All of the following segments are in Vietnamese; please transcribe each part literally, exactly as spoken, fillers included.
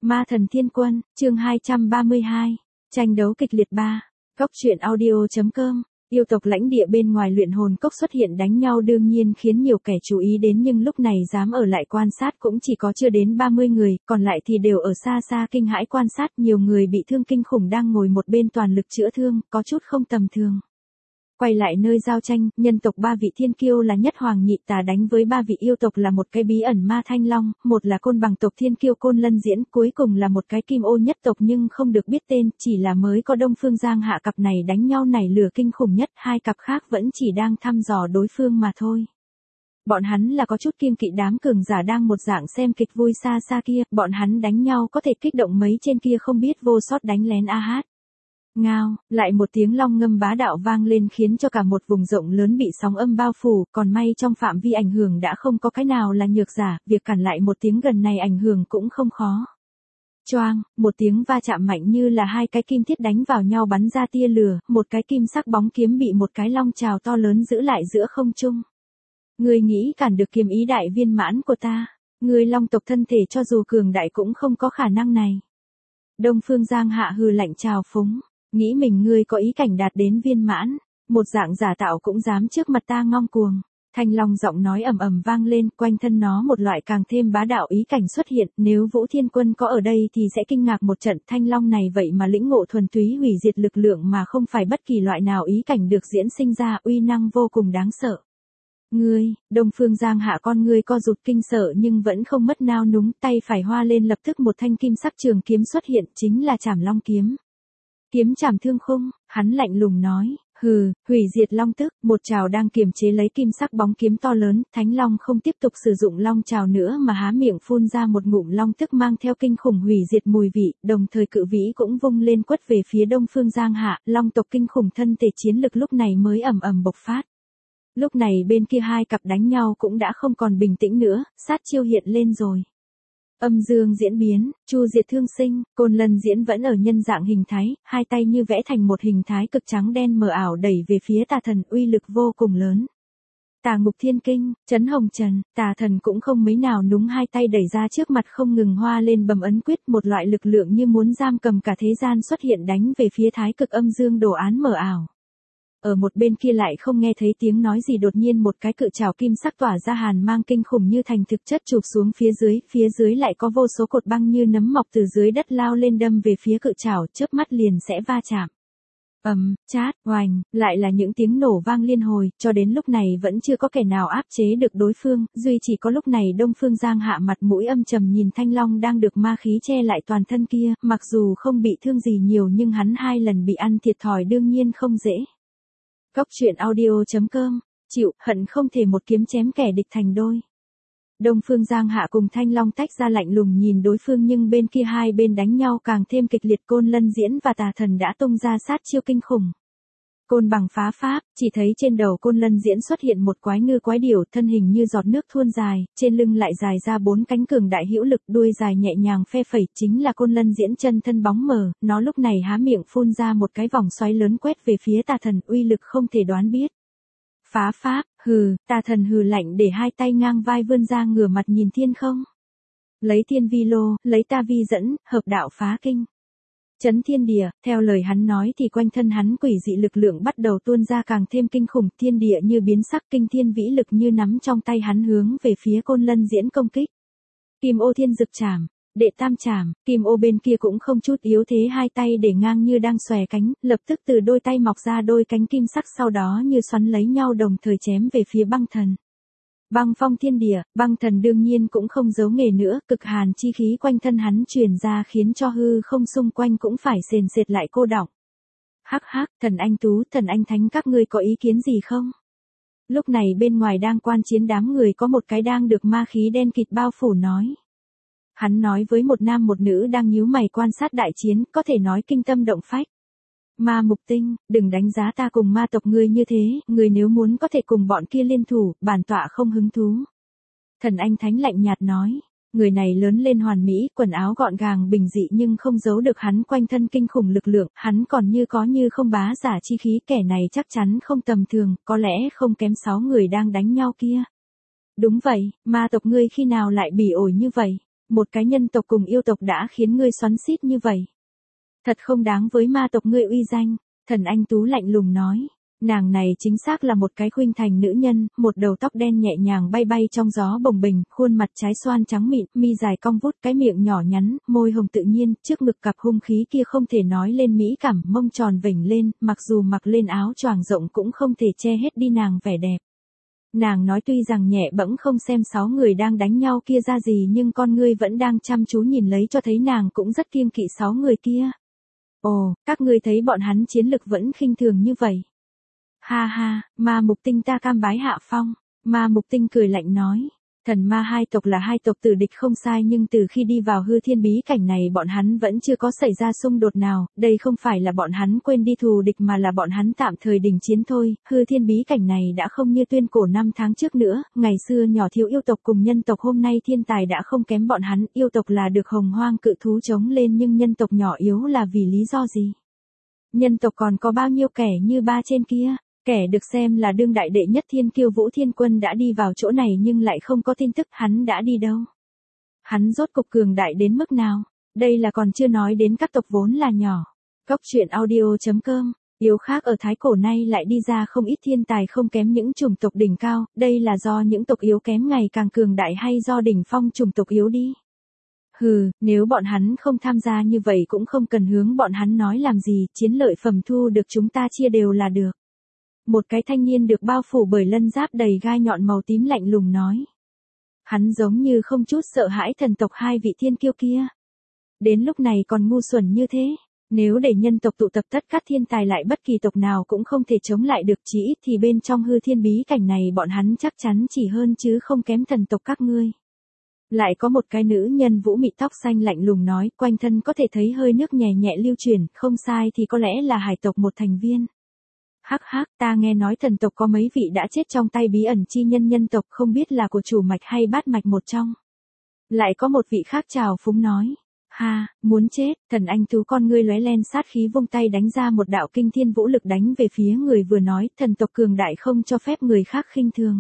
Ma thần thiên quân, chương hai trăm ba mươi hai. Tranh đấu kịch liệt ba. Cốc truyện audio.com. Yêu tộc lãnh địa bên ngoài luyện hồn cốc xuất hiện đánh nhau đương nhiên khiến nhiều kẻ chú ý đến, nhưng lúc này dám ở lại quan sát cũng chỉ có chưa đến ba mươi người, còn lại thì đều ở xa xa kinh hãi quan sát. Nhiều người bị thương kinh khủng đang ngồi một bên toàn lực chữa thương, có chút không tầm thường. Quay lại nơi giao tranh, nhân tộc ba vị thiên kiêu là Nhất Hoàng Nhị Tà đánh với ba vị yêu tộc là một cái bí ẩn Ma Thanh Long, một là côn bằng tộc thiên kiêu Côn Lân Diễn, cuối cùng là một cái kim ô nhất tộc nhưng không được biết tên, chỉ là mới có Đông Phương Giang Hạ. Cặp này đánh nhau nảy lửa kinh khủng nhất, hai cặp khác vẫn chỉ đang thăm dò đối phương mà thôi. Bọn hắn là có chút kiêng kỵ đám cường giả đang một dạng xem kịch vui xa xa kia, bọn hắn đánh nhau có thể kích động mấy trên kia không biết vô sót đánh lén a hát. Ngao, lại một tiếng long ngâm bá đạo vang lên khiến cho cả một vùng rộng lớn bị sóng âm bao phủ, còn may trong phạm vi ảnh hưởng đã không có cái nào là nhược giả, việc cản lại một tiếng gần này ảnh hưởng cũng không khó. Choang, một tiếng va chạm mạnh như là hai cái kim thiết đánh vào nhau bắn ra tia lửa, một cái kim sắc bóng kiếm bị một cái long trào to lớn giữ lại giữa không trung. Ngươi nghĩ cản được kiếm ý đại viên mãn của ta, ngươi long tộc thân thể cho dù cường đại cũng không có khả năng này. Đông Phương Giang Hạ hừ lạnh trào phúng. Nghĩ mình ngươi có ý cảnh đạt đến viên mãn, một dạng giả tạo cũng dám trước mặt ta ngông cuồng. Thanh Long giọng nói ầm ầm vang lên, quanh thân nó một loại càng thêm bá đạo ý cảnh xuất hiện, nếu Vũ Thiên Quân có ở đây thì sẽ kinh ngạc một trận. Thanh Long này vậy mà lĩnh ngộ thuần túy hủy diệt lực lượng mà không phải bất kỳ loại nào ý cảnh được diễn sinh ra, uy năng vô cùng đáng sợ. Ngươi, Đông Phương Giang Hạ con ngươi co rụt kinh sợ nhưng vẫn không mất nao núng, tay phải hoa lên lập tức một thanh kim sắc trường kiếm xuất hiện, chính là Trảm Long kiếm. Kiếm chảm thương khung, hắn lạnh lùng nói, hừ, hủy diệt long tức, một trào đang kiềm chế lấy kim sắc bóng kiếm to lớn, Thánh Long không tiếp tục sử dụng long trào nữa mà há miệng phun ra một ngụm long tức mang theo kinh khủng hủy diệt mùi vị, đồng thời cự vĩ cũng vung lên quất về phía Đông Phương Giang Hạ, long tộc kinh khủng thân thể chiến lực lúc này mới ầm ầm bộc phát. Lúc này bên kia hai cặp đánh nhau cũng đã không còn bình tĩnh nữa, sát chiêu hiện lên rồi. Âm dương diễn biến, chu diệt thương sinh, Côn Lân Diễn vẫn ở nhân dạng hình thái, hai tay như vẽ thành một hình thái cực trắng đen mờ ảo đẩy về phía tà thần, uy lực vô cùng lớn. Tà Ngục Thiên Kinh, Chấn Hồng Trần, tà thần cũng không mấy nào núng, hai tay đẩy ra trước mặt không ngừng hoa lên bầm ấn quyết, một loại lực lượng như muốn giam cầm cả thế gian xuất hiện đánh về phía thái cực âm dương đồ án mờ ảo. Ở một bên kia lại không nghe thấy tiếng nói gì, đột nhiên một cái cự trảo kim sắc tỏa ra hàn mang kinh khủng như thành thực chất chụp xuống phía dưới, phía dưới lại có vô số cột băng như nấm mọc từ dưới đất lao lên đâm về phía cự trảo, chớp mắt liền sẽ va chạm. Ầm, um, chát, oành, lại là những tiếng nổ vang liên hồi, cho đến lúc này vẫn chưa có kẻ nào áp chế được đối phương, duy chỉ có lúc này Đông Phương Giang Hạ mặt mũi âm trầm nhìn Thanh Long đang được ma khí che lại toàn thân kia, mặc dù không bị thương gì nhiều nhưng hắn hai lần bị ăn thiệt thòi đương nhiên không dễ. Cốc truyện audio.com, chịu, hận không thể một kiếm chém kẻ địch thành đôi. Đông Phương Giang Hạ cùng Thanh Long tách ra lạnh lùng nhìn đối phương, nhưng bên kia hai bên đánh nhau càng thêm kịch liệt, Côn Lân Diễn và tà thần đã tung ra sát chiêu kinh khủng. Côn bằng phá pháp, chỉ thấy trên đầu Côn Lân Diễn xuất hiện một quái ngư quái điểu, thân hình như giọt nước thuôn dài, trên lưng lại dài ra bốn cánh cường đại hữu lực, đuôi dài nhẹ nhàng phe phẩy, chính là Côn Lân Diễn chân thân bóng mờ, nó lúc này há miệng phun ra một cái vòng xoáy lớn quét về phía tà thần, uy lực không thể đoán biết. Phá pháp, hừ, tà thần hừ lạnh để hai tay ngang vai vươn ra ngửa mặt nhìn thiên không. Lấy thiên vi lô, lấy ta vi dẫn, hợp đạo phá kinh. Chấn thiên địa, theo lời hắn nói thì quanh thân hắn quỷ dị lực lượng bắt đầu tuôn ra càng thêm kinh khủng, thiên địa như biến sắc, kinh thiên vĩ lực như nắm trong tay hắn hướng về phía Côn Lân Diễn công kích. Kim ô thiên dực trảm, đệ tam trảm, kim ô bên kia cũng không chút yếu thế, hai tay để ngang như đang xòe cánh, lập tức từ đôi tay mọc ra đôi cánh kim sắc, sau đó như xoắn lấy nhau đồng thời chém về phía băng thần. Băng phong thiên địa, băng thần đương nhiên cũng không giấu nghề nữa, cực hàn chi khí quanh thân hắn truyền ra khiến cho hư không xung quanh cũng phải sền sệt lại cô đọng. Hắc hắc, thần anh tú, thần anh thánh, các ngươi có ý kiến gì không? Lúc này bên ngoài đang quan chiến đám người có một cái đang được ma khí đen kịt bao phủ nói. Hắn nói với một nam một nữ đang nhíu mày quan sát đại chiến, có thể nói kinh tâm động phách. Ma Mục Tinh, đừng đánh giá ta cùng ma tộc ngươi như thế, ngươi nếu muốn có thể cùng bọn kia liên thủ, bản tọa không hứng thú. Thần anh thánh lạnh nhạt nói, người này lớn lên hoàn mỹ, quần áo gọn gàng bình dị nhưng không giấu được hắn quanh thân kinh khủng lực lượng, hắn còn như có như không bá giả chi khí, kẻ này chắc chắn không tầm thường, có lẽ không kém sáu người đang đánh nhau kia. Đúng vậy, ma tộc ngươi khi nào lại bỉ ổi như vậy? Một cái nhân tộc cùng yêu tộc đã khiến ngươi xoắn xít như vậy. Thật không đáng với ma tộc ngươi uy danh, Thần Anh Tú lạnh lùng nói. Nàng này chính xác là một cái khuynh thành nữ nhân, một đầu tóc đen nhẹ nhàng bay bay trong gió bồng bềnh, khuôn mặt trái xoan trắng mịn, mi dài cong vút, cái miệng nhỏ nhắn, môi hồng tự nhiên, trước ngực cặp hung khí kia không thể nói lên mỹ cảm, mông tròn vểnh lên, mặc dù mặc lên áo choàng rộng cũng không thể che hết đi nàng vẻ đẹp. Nàng nói tuy rằng nhẹ bẫng không xem sáu người đang đánh nhau kia ra gì nhưng con ngươi vẫn đang chăm chú nhìn lấy cho thấy nàng cũng rất kiêng kỵ sáu người kia. Ồ, các ngươi thấy bọn hắn chiến lực vẫn khinh thường như vậy. Ha ha, ma mục tinh ta cam bái hạ phong. Ma mục tinh cười lạnh nói. Thần ma hai tộc là hai tộc tử địch không sai nhưng từ khi đi vào hư thiên bí cảnh này bọn hắn vẫn chưa có xảy ra xung đột nào, đây không phải là bọn hắn quên đi thù địch mà là bọn hắn tạm thời đình chiến thôi, hư thiên bí cảnh này đã không như tuyên cổ năm tháng trước nữa, ngày xưa nhỏ thiếu yêu tộc cùng nhân tộc hôm nay thiên tài đã không kém bọn hắn, yêu tộc là được hồng hoang cự thú chống lên nhưng nhân tộc nhỏ yếu là vì lý do gì? Nhân tộc còn có bao nhiêu kẻ như ba trên kia? Kẻ được xem là đương đại đệ nhất thiên kiêu Vũ Thiên Quân đã đi vào chỗ này nhưng lại không có tin tức hắn đã đi đâu. Hắn rốt cục cường đại đến mức nào? Đây là còn chưa nói đến các tộc vốn là nhỏ. Cốc truyện audio.com, yếu khác ở Thái Cổ nay lại đi ra không ít thiên tài không kém những chủng tộc đỉnh cao, đây là do những tộc yếu kém ngày càng cường đại hay do đỉnh phong chủng tộc yếu đi? Hừ, nếu bọn hắn không tham gia như vậy cũng không cần hướng bọn hắn nói làm gì, chiến lợi phẩm thu được chúng ta chia đều là được. Một cái thanh niên được bao phủ bởi lân giáp đầy gai nhọn màu tím lạnh lùng nói. Hắn giống như không chút sợ hãi thần tộc hai vị thiên kiêu kia. Đến lúc này còn ngu xuẩn như thế, nếu để nhân tộc tụ tập tất các thiên tài lại bất kỳ tộc nào cũng không thể chống lại được, chỉ ít thì bên trong hư thiên bí cảnh này bọn hắn chắc chắn chỉ hơn chứ không kém thần tộc các ngươi. Lại có một cái nữ nhân vũ mị tóc xanh lạnh lùng nói, quanh thân có thể thấy hơi nước nhẹ nhẹ lưu chuyển, không sai thì có lẽ là hải tộc một thành viên. Hắc hắc, ta nghe nói thần tộc có mấy vị đã chết trong tay bí ẩn chi nhân nhân tộc, không biết là của chủ mạch hay bát mạch một trong. Lại có một vị khác chào phúng nói. Ha, muốn chết, Thần Anh Tú con ngươi lóe lên sát khí vung tay đánh ra một đạo kinh thiên vũ lực đánh về phía người vừa nói, thần tộc cường đại không cho phép người khác khinh thường.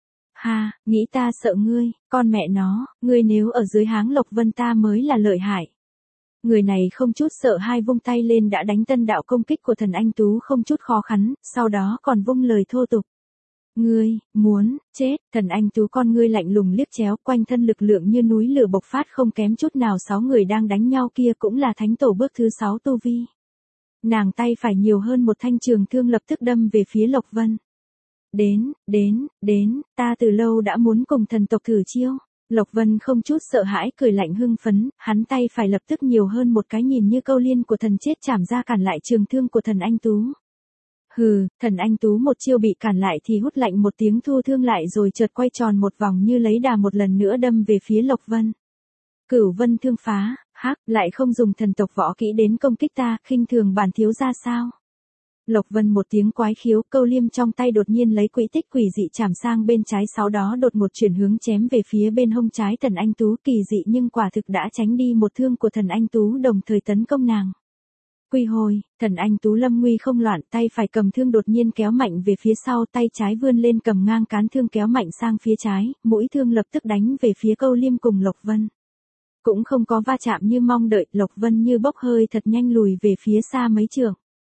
Ha, nghĩ ta sợ ngươi, con mẹ nó, ngươi nếu ở dưới háng Lộc Vân ta mới là lợi hại. Người này không chút sợ hai vung tay lên đã đánh tân đạo công kích của Thần Anh Tú không chút khó khăn, sau đó còn vung lời thô tục. Ngươi, muốn, chết, Thần Anh Tú con ngươi lạnh lùng liếc chéo quanh thân lực lượng như núi lửa bộc phát không kém chút nào sáu người đang đánh nhau kia cũng là thánh tổ bước thứ sáu tu vi. Nàng tay phải nhiều hơn một thanh trường thương lập tức đâm về phía Lộc Vân. Đến, đến, đến, ta từ lâu đã muốn cùng thần tộc thử chiêu. Lộc Vân không chút sợ hãi cười lạnh hưng phấn, hắn tay phải lập tức nhiều hơn một cái nhìn như câu liên của thần chết chảm ra cản lại trường thương của Thần Anh Tú. Hừ, Thần Anh Tú một chiêu bị cản lại thì hút lạnh một tiếng thu thương lại rồi chợt quay tròn một vòng như lấy đà một lần nữa đâm về phía Lộc Vân. Cửu Vân thương phá, hắc, lại không dùng thần tộc võ kỹ đến công kích ta, khinh thường bản thiếu ra sao? Lộc Vân một tiếng quái khiếu, câu liêm trong tay đột nhiên lấy quỹ tích quỷ dị chạm sang bên trái, sau đó đột một chuyển hướng chém về phía bên hông trái Thần Anh Tú, kỳ dị nhưng quả thực đã tránh đi một thương của Thần Anh Tú đồng thời tấn công nàng. Quy hồi, Thần Anh Tú lâm nguy không loạn, tay phải cầm thương đột nhiên kéo mạnh về phía sau, tay trái vươn lên cầm ngang cán thương kéo mạnh sang phía trái, mũi thương lập tức đánh về phía câu liêm cùng Lộc Vân. Cũng không có va chạm như mong đợi, Lộc Vân như bốc hơi thật nhanh lùi về phía xa mấy trượng.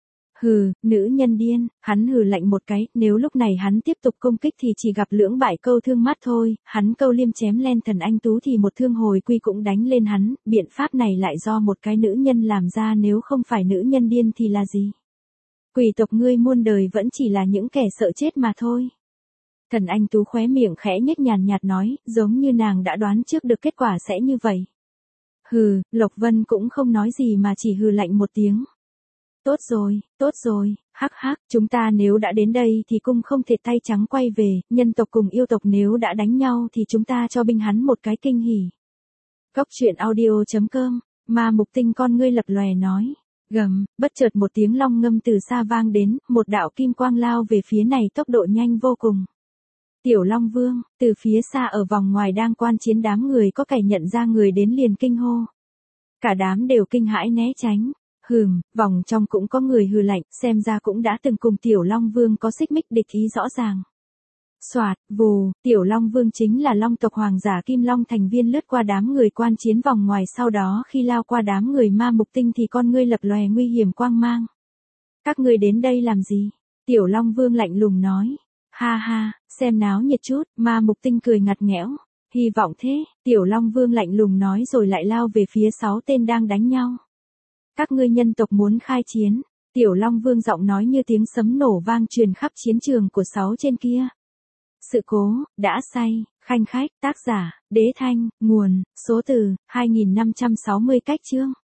Hừ, nữ nhân điên, hắn hừ lạnh một cái, nếu lúc này hắn tiếp tục công kích thì chỉ gặp lưỡng bại câu thương mắt thôi, hắn câu liêm chém lên Thần Anh Tú thì một thương hồi quy cũng đánh lên hắn, biện pháp này lại do một cái nữ nhân làm ra, nếu không phải nữ nhân điên thì là gì? Quỷ tộc ngươi muôn đời vẫn chỉ là những kẻ sợ chết mà thôi. Thần Anh Tú khóe miệng khẽ nhếch nhàn nhạt nói, giống như nàng đã đoán trước được kết quả sẽ như vậy. Hừ, Lộc Vân cũng không nói gì mà chỉ hừ lạnh một tiếng. Tốt rồi, tốt rồi, hắc hắc, chúng ta nếu đã đến đây thì cung không thể tay trắng quay về, nhân tộc cùng yêu tộc nếu đã đánh nhau thì chúng ta cho binh hắn một cái kinh hỉ. Cốc truyện audio.com, ma mục tinh con ngươi lập lòe nói, gầm, bất chợt một tiếng long ngâm từ xa vang đến, một đạo kim quang lao về phía này tốc độ nhanh vô cùng. Tiểu Long Vương, từ phía xa ở vòng ngoài đang quan chiến đám người có kẻ nhận ra người đến liền kinh hô. Cả đám đều kinh hãi né tránh. Hừm, vòng trong cũng có người hừ lạnh, xem ra cũng đã từng cùng Tiểu Long Vương có xích mích địch ý rõ ràng. Soạt, vù, Tiểu Long Vương chính là Long tộc hoàng giả Kim Long thành viên lướt qua đám người quan chiến vòng ngoài, sau đó khi lao qua đám người ma mục tinh thì con ngươi lập lòe nguy hiểm quang mang. Các ngươi đến đây làm gì? Tiểu Long Vương lạnh lùng nói. Ha ha, xem náo nhiệt chút, ma mục tinh cười ngặt nghẽo. Hy vọng thế, Tiểu Long Vương lạnh lùng nói rồi lại lao về phía sáu tên đang đánh nhau. Các ngươi nhân tộc muốn khai chiến. Tiểu Long Vương giọng nói như tiếng sấm nổ vang truyền khắp chiến trường của sáu trên kia. Sự cố, đã say, khanh khách, tác giả, Đế Thanh, nguồn, số từ, hai nghìn năm trăm sáu mươi cách chương.